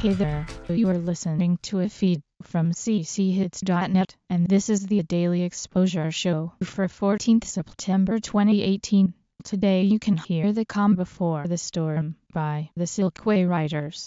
Hey there, you are listening to a feed from cchits.net, and this is the Daily Exposure Show for 14th September 2018. Today you can hear The Calm Before the Storm by the Silkway Riders.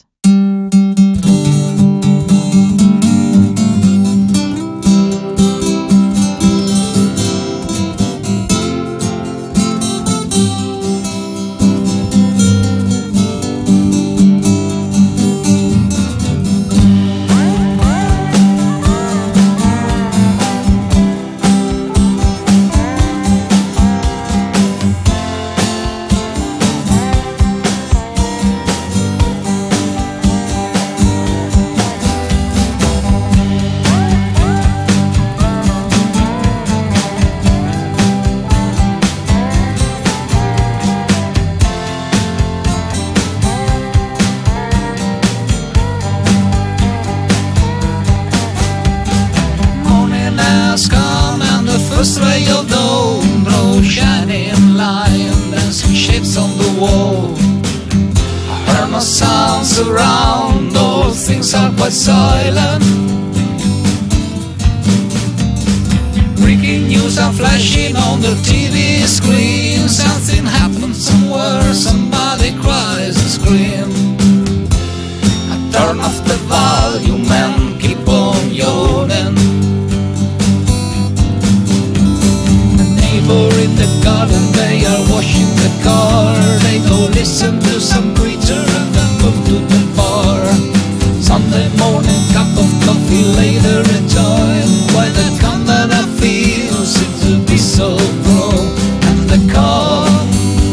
First ray of dawn, bro, shining light, dancing shapes on the wall. I heard no sounds around, all things are quite silent. Breaking news are flashing on the TV screen. Something happens somewhere, somebody cries and screams. I turn off the volume and keep on yawning. In the garden they are washing the car. They go listen to some preacher and then move to the bar. Sunday morning cup of coffee later enjoying, while the calm that I feel seems to be so wrong. And the calm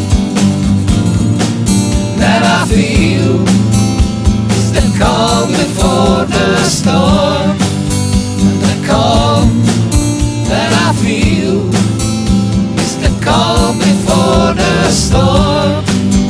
that I feel is the calm before the storm. And the calm that I feel, calm before the storm.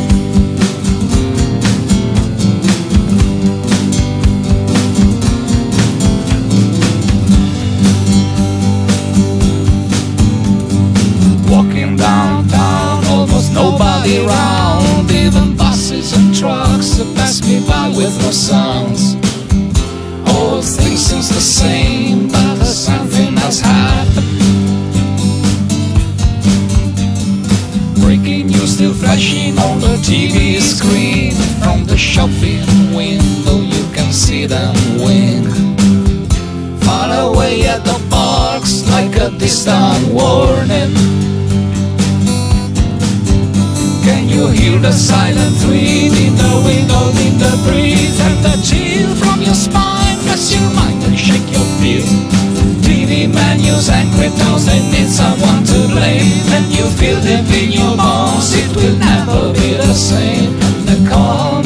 Walking downtown, almost nobody around. Even buses and trucks pass me by with no sounds. All things seems the same, but something has happened. Breaking news still flashing on the TV screen. From the shopping window you can see them wink. Far away at the parks like a distant warning. Can you hear the silent wind in the window, in the breeze? And the chill from your spine press your mind and shake your feet. TV menus, angry tones, they need someone to blame. And you feel deep in your bones, it will never be the same. And the calm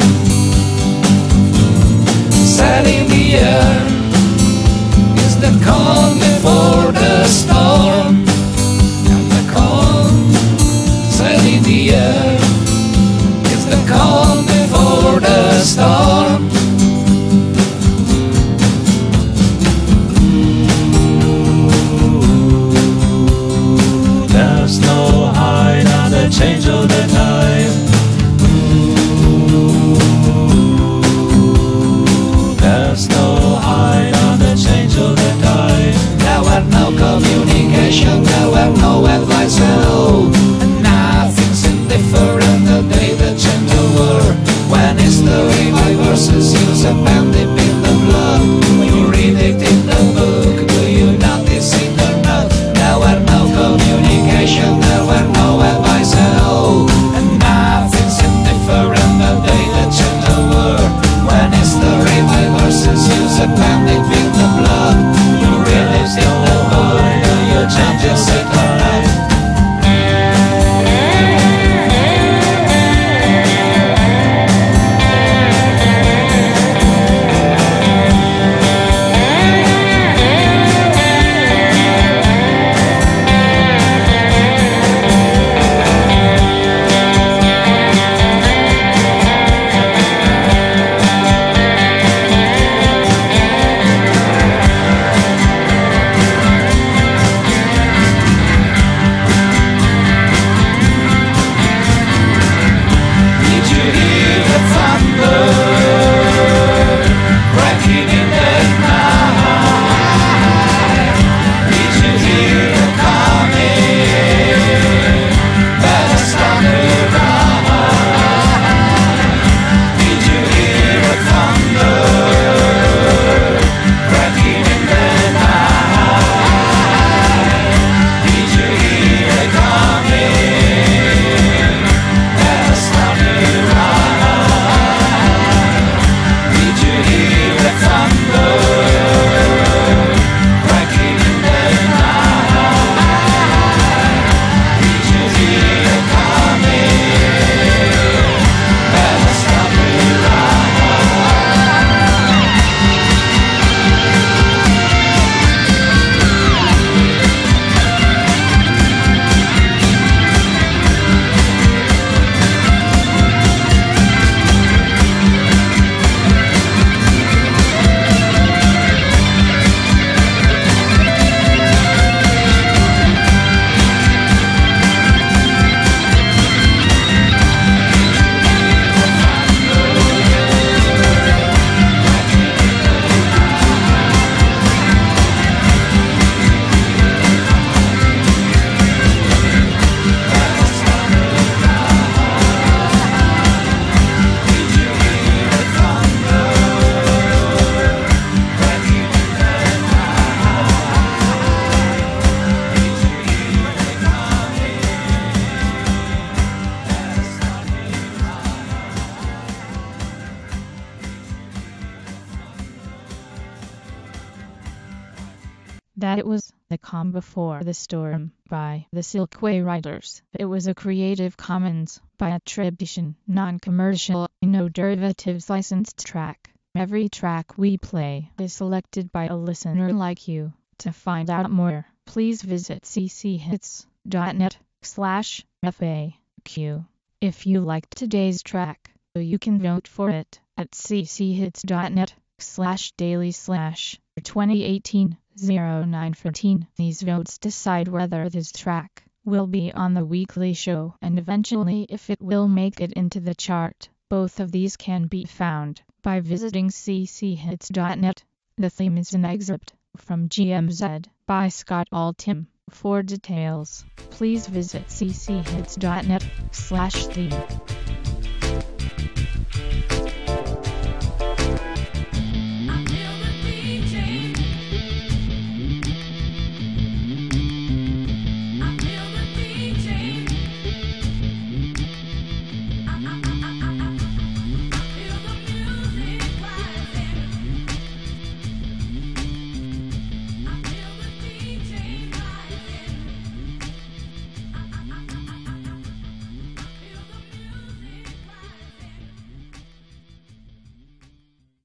set in the air is the calm before the storm. And the calm set in the air is the calm before the storm. There's no hide on the change of the tide. There's no hide on the change of the tide. There were no communication, there were no advice at all. Nothing's indifferent the day that changed the world. When history It was The Calm Before the Storm by the Silkway Riders. It was a Creative Commons by attribution, non-commercial, no derivatives licensed track. Every track we play is selected by a listener like you. To find out more, please visit cchits.net/FAQ. If you liked today's track, you can vote for it at cchits.net/daily/2018-0914. These votes decide whether this track will be on the weekly show and eventually if it will make it into the chart. Both of these can be found by visiting cchits.net. The theme is an excerpt from GMZ by Scott Altham. For details, please visit cchits.net/theme.